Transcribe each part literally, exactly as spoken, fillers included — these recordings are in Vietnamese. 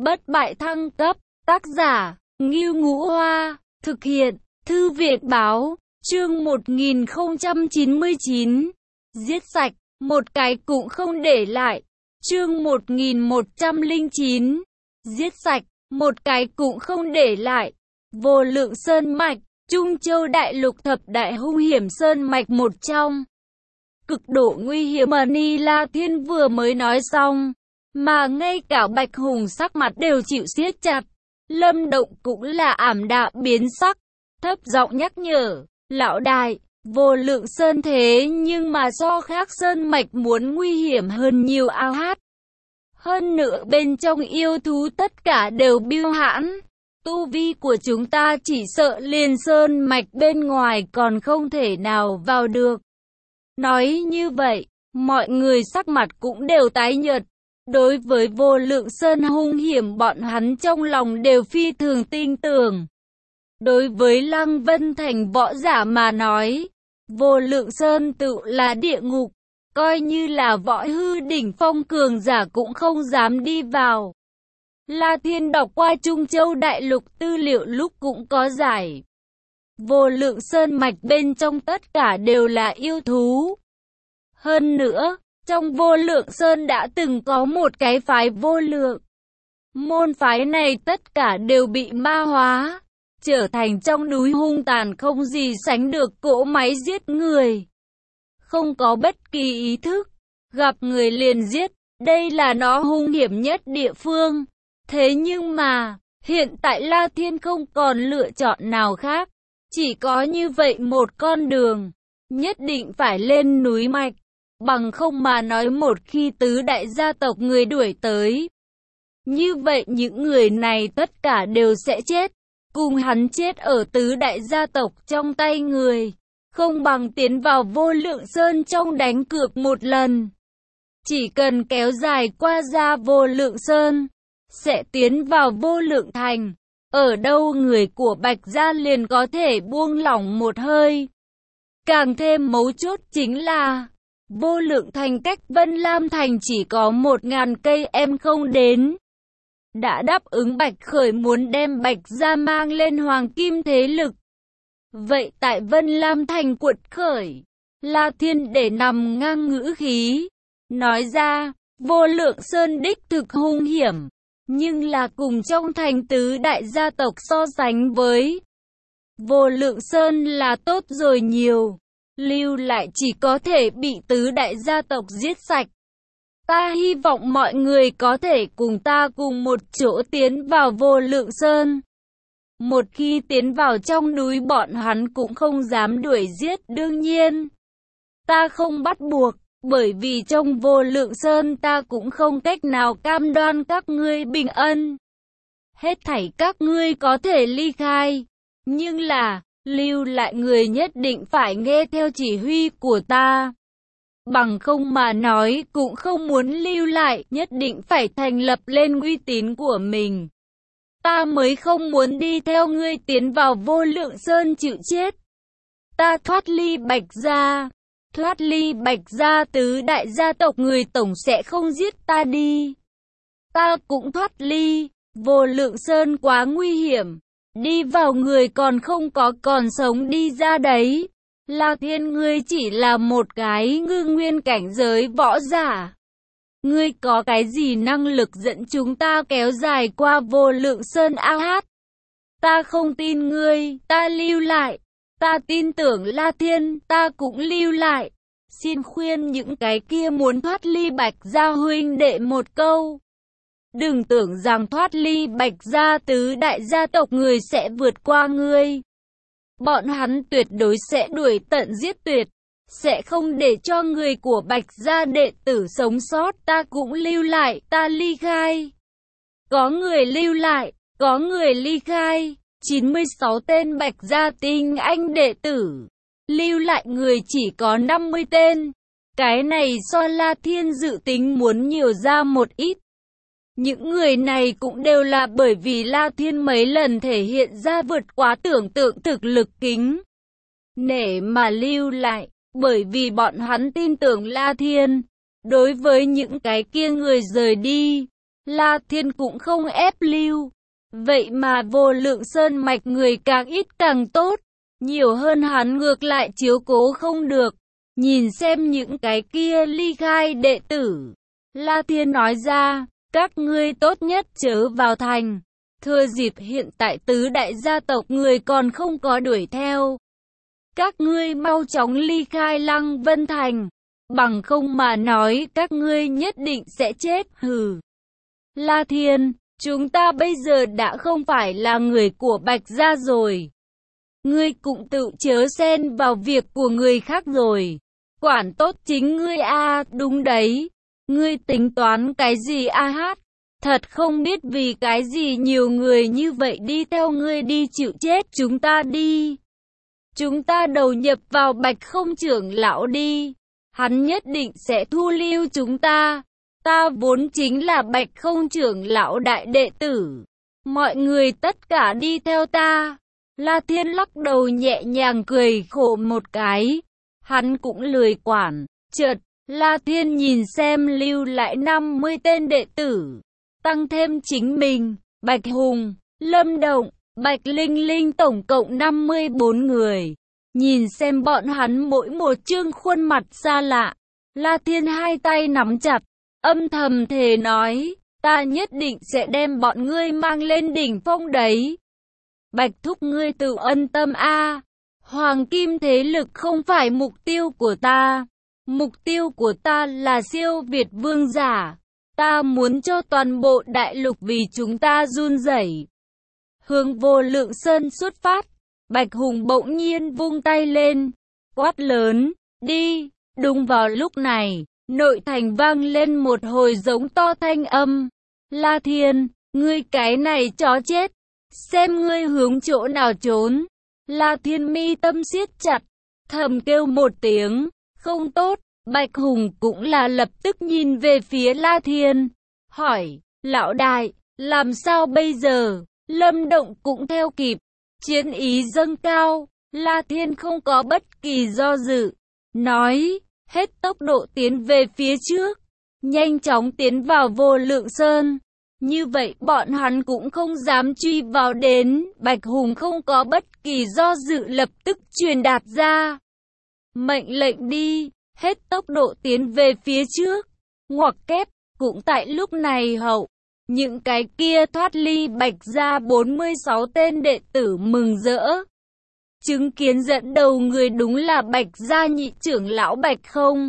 Bất bại thăng cấp, tác giả, Ngưu Ngũ Hoa, thực hiện, Thư viện Báo, chương một nghìn không trăm chín mươi chín, giết sạch, một cái cũng không để lại, chương một nghìn một trăm lẻ chín, giết sạch, một cái cũng không để lại, Vô Lượng Sơn Mạch, Trung Châu Đại Lục thập đại hung hiểm sơn mạch một trong. Cực độ nguy hiểm mà Ni La Thiên vừa mới nói xong, mà ngay cả Bạch Hùng sắc mặt đều chịu siết chặt. Lâm Động cũng là ảm đạm biến sắc, thấp giọng nhắc nhở, lão đại, Vô Lượng Sơn thế nhưng mà so khác sơn mạch muốn nguy hiểm hơn nhiều ao hát. Hơn nữa bên trong yêu thú tất cả đều biêu hãn, tu vi của chúng ta chỉ sợ liền sơn mạch bên ngoài còn không thể nào vào được. Nói như vậy, mọi người sắc mặt cũng đều tái nhợt. Đối với Vô Lượng Sơn hung hiểm bọn hắn trong lòng đều phi thường tin tưởng. Đối với Lăng Vân Thành võ giả mà nói, Vô Lượng Sơn tự là địa ngục, coi như là võ hư đỉnh phong cường giả cũng không dám đi vào. La Thiên đọc qua Trung Châu Đại Lục tư liệu lúc cũng có giải. Vô Lượng Sơn mạch bên trong tất cả đều là yêu thú. Hơn nữa, trong Vô Lượng Sơn đã từng có một cái phái vô lượng. Môn phái này tất cả đều bị ma hóa, trở thành trong núi hung tàn không gì sánh được cỗ máy giết người. Không có bất kỳ ý thức, gặp người liền giết, đây là nó hung hiểm nhất địa phương. Thế nhưng mà, hiện tại La Thiên không còn lựa chọn nào khác, chỉ có như vậy một con đường, nhất định phải lên núi mạch. Bằng không mà nói một khi tứ đại gia tộc người đuổi tới, như vậy những người này tất cả đều sẽ chết, cùng hắn chết ở tứ đại gia tộc trong tay người, không bằng tiến vào Vô Lượng Sơn trong đánh cược một lần. Chỉ cần kéo dài qua ra Vô Lượng Sơn, sẽ tiến vào Vô Lượng Thành, ở đâu người của Bạch Gia liền có thể buông lỏng một hơi. Càng thêm mấu chốt chính là Vô Lượng Thành cách Vân Lam Thành chỉ có một ngàn cây em không đến. Đã đáp ứng Bạch Khởi muốn đem Bạch Gia mang lên hoàng kim thế lực. Vậy tại Vân Lam Thành quật khởi, La Thiên để nằm ngang ngữ khí, nói ra, Vô Lượng Sơn đích thực hung hiểm, nhưng là cùng trong thành tứ đại gia tộc so sánh với Vô Lượng Sơn là tốt rồi nhiều. Lưu lại chỉ có thể bị tứ đại gia tộc giết sạch. Ta hy vọng mọi người có thể cùng ta cùng một chỗ tiến vào Vô Lượng Sơn. Một khi tiến vào trong núi bọn hắn cũng không dám đuổi giết, đương nhiên ta không bắt buộc, bởi vì trong Vô Lượng Sơn ta cũng không cách nào cam đoan các ngươi bình an. Hết thảy các ngươi có thể ly khai, nhưng là lưu lại người nhất định phải nghe theo chỉ huy của ta. Bằng không mà nói cũng không muốn lưu lại, nhất định phải thành lập lên uy tín của mình. Ta mới không muốn đi theo ngươi tiến vào Vô Lượng Sơn chịu chết. Ta thoát ly Bạch Gia, thoát ly Bạch Gia tứ đại gia tộc người tổng sẽ không giết ta đi. Ta cũng thoát ly, Vô Lượng Sơn quá nguy hiểm. Đi vào người còn không có còn sống đi ra đấy. La Thiên ngươi chỉ là một cái ngư nguyên cảnh giới võ giả. Ngươi có cái gì năng lực dẫn chúng ta kéo dài qua Vô Lượng Sơn ao hát? Ta không tin ngươi, ta lưu lại. Ta tin tưởng La Thiên, ta cũng lưu lại. Xin khuyên những cái kia muốn thoát ly Bạch Gia huynh đệ một câu. Đừng tưởng rằng thoát ly Bạch Gia tứ đại gia tộc người sẽ vượt qua ngươi. Bọn hắn tuyệt đối sẽ đuổi tận giết tuyệt, sẽ không để cho người của Bạch Gia đệ tử sống sót. Ta cũng lưu lại, ta ly khai. Có người lưu lại, có người ly khai. chín mươi sáu tên Bạch Gia tinh anh đệ tử, lưu lại người chỉ có năm mươi tên. Cái này so La Thiên dự tính muốn nhiều ra một ít. Những người này cũng đều là bởi vì La Thiên mấy lần thể hiện ra vượt quá tưởng tượng thực lực kính nể mà lưu lại, bởi vì bọn hắn tin tưởng La Thiên. Đối với những cái kia người rời đi, La Thiên cũng không ép lưu. Vậy mà Vô Lượng Sơn mạch người càng ít càng tốt, nhiều hơn hắn ngược lại chiếu cố không được. Nhìn xem những cái kia ly khai đệ tử, La Thiên nói ra, các ngươi tốt nhất chớ vào thành. Thừa dịp hiện tại tứ đại gia tộc người còn không có đuổi theo, các ngươi mau chóng ly khai Lăng Vân Thành, bằng không mà nói các ngươi nhất định sẽ chết. Hừ. La Thiên, chúng ta bây giờ đã không phải là người của Bạch gia rồi. Ngươi cũng tự chớ xen vào việc của người khác rồi. Quản tốt chính ngươi a. À, đúng đấy. Ngươi tính toán cái gì a hát? Thật không biết vì cái gì nhiều người như vậy đi theo ngươi đi chịu chết. Chúng ta đi. Chúng ta đầu nhập vào Bạch Không trưởng lão đi. Hắn nhất định sẽ thu lưu chúng ta. Ta vốn chính là Bạch Không trưởng lão đại đệ tử. Mọi người tất cả đi theo ta. La Thiên lắc đầu nhẹ nhàng cười khổ một cái. Hắn cũng lười quản. Chợt, La Thiên nhìn xem lưu lại năm mươi tên đệ tử. Tăng thêm chính mình, Bạch Hùng, Lâm Động, Bạch Linh Linh tổng cộng năm mươi bốn người. Nhìn xem bọn hắn mỗi một trương khuôn mặt xa lạ. La Thiên hai tay nắm chặt, âm thầm thề nói, ta nhất định sẽ đem bọn ngươi mang lên đỉnh phong đấy. Bạch thúc ngươi tự ân tâm a. Hoàng kim thế lực không phải mục tiêu của ta. Mục tiêu của ta là siêu việt vương giả. Ta muốn cho toàn bộ đại lục vì chúng ta run rẩy. Hướng Vô Lượng Sơn xuất phát. Bạch Hùng bỗng nhiên vung tay lên, quát lớn, đi. Đúng vào lúc này, nội thành vang lên một hồi giống to thanh âm. La Thiên, ngươi cái này chó chết, xem ngươi hướng chỗ nào trốn. La Thiên mi tâm siết chặt, thầm kêu một tiếng, không tốt. Bạch Hùng cũng là lập tức nhìn về phía La Thiên, hỏi, lão đại, làm sao bây giờ? Lâm Động cũng theo kịp, chiến ý dâng cao. La Thiên không có bất kỳ do dự, nói, hết tốc độ tiến về phía trước, nhanh chóng tiến vào Vô Lượng Sơn. Như vậy bọn hắn cũng không dám truy vào đến. Bạch Hùng không có bất kỳ do dự lập tức truyền đạt ra mệnh lệnh đi, hết tốc độ tiến về phía trước. Ngoặc kép, cũng tại lúc này hậu, những cái kia thoát ly Bạch gia bốn mươi sáu tên đệ tử mừng rỡ. Chứng kiến dẫn đầu người đúng là Bạch gia nhị trưởng lão Bạch Không.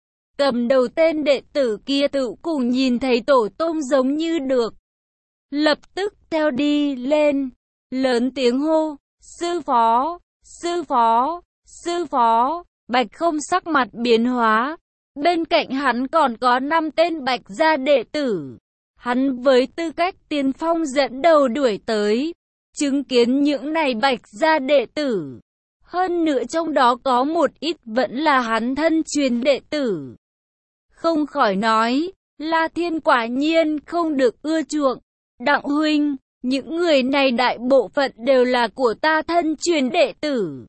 Cầm đầu tên đệ tử kia tự cùng nhìn thấy tổ tông giống như được. Lập tức theo đi lên, lớn tiếng hô, sư phó, sư phó, sư phó. Bạch Không sắc mặt biến hóa. Bên cạnh hắn còn có năm tên Bạch gia đệ tử. Hắn với tư cách tiên phong dẫn đầu đuổi tới. Chứng kiến những này Bạch gia đệ tử. Hơn nữa trong đó có một ít vẫn là hắn thân truyền đệ tử. Không khỏi nói, La Thiên quả nhiên không được ưa chuộng. Đặng huynh, những người này đại bộ phận đều là của ta thân truyền đệ tử.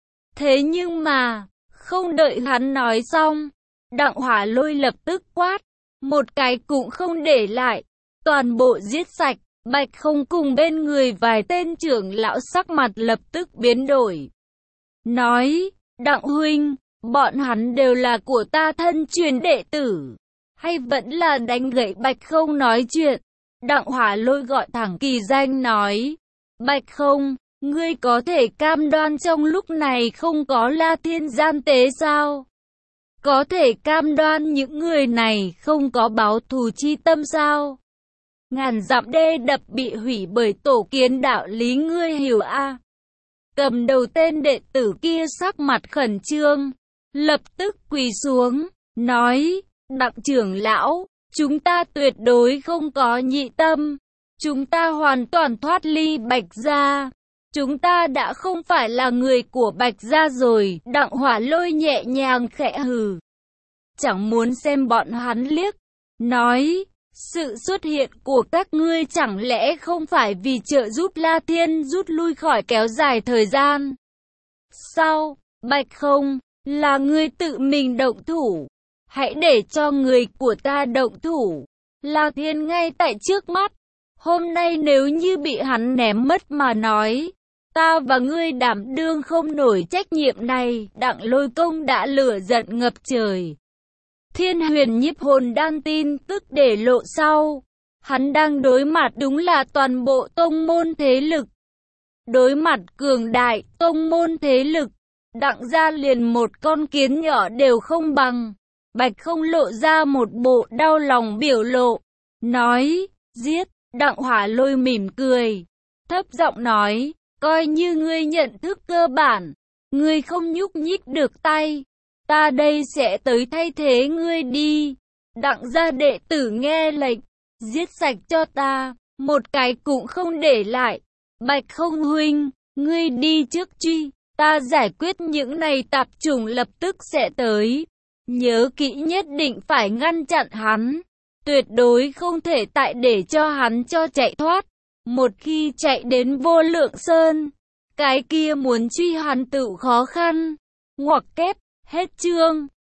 Thế nhưng mà, không đợi hắn nói xong, Đặng Hỏa Lôi lập tức quát, một cái cũng không để lại, toàn bộ giết sạch. Bạch Không cùng bên người vài tên trưởng lão sắc mặt lập tức biến đổi. Nói, Đặng huynh, bọn hắn đều là của ta thân truyền đệ tử, hay vẫn là đánh gãy Bạch Không nói chuyện. Đặng Hỏa Lôi gọi thẳng kỳ danh nói, Bạch Không, ngươi có thể cam đoan trong lúc này không có La Thiên gian tế sao? Có thể cam đoan những người này không có báo thù chi tâm sao? Ngàn dặm đê đập bị hủy bởi tổ kiến đạo lý ngươi hiểu a? À? Cầm đầu tên đệ tử kia sắc mặt khẩn trương, lập tức quỳ xuống, nói, Đặng trưởng lão, chúng ta tuyệt đối không có nhị tâm, chúng ta hoàn toàn thoát ly Bạch gia, chúng ta đã không phải là người của Bạch gia rồi. Đặng Hỏa Lôi nhẹ nhàng khẽ hừ, chẳng muốn xem bọn hắn liếc, nói, sự xuất hiện của các ngươi chẳng lẽ không phải vì trợ giúp La Thiên rút lui khỏi kéo dài thời gian? Sao, Bạch Không, là ngươi tự mình động thủ, hãy để cho người của ta động thủ. là thiên ngay tại trước mắt. Hôm nay nếu như bị hắn ném mất mà nói, ta và ngươi đảm đương không nổi trách nhiệm này. Đặng Lôi Công đã lửa giận ngập trời. Thiên Huyền Nhiếp Hồn Đan tin tức để lộ sau, hắn đang đối mặt đúng là toàn bộ tông môn thế lực. Đối mặt cường đại tông môn thế lực, Đặng gia liền một con kiến nhỏ đều không bằng. Bạch Không lộ ra một bộ đau lòng biểu lộ, nói, giết. Đặng Hỏa Lôi mỉm cười, thấp giọng nói, coi như ngươi nhận thức cơ bản, ngươi không nhúc nhích được tay, ta đây sẽ tới thay thế ngươi đi. Đặng gia đệ tử nghe lệnh, giết sạch cho ta, một cái cũng không để lại. Bạch Không huynh, ngươi đi trước truy, ta giải quyết những này tạp chủng lập tức sẽ tới. Nhớ kỹ nhất định phải ngăn chặn hắn, tuyệt đối không thể tại để cho hắn cho chạy thoát. Một khi chạy đến Vô Lượng Sơn, cái kia muốn truy hắn tự khó khăn. Ngoặc kép, hết chương.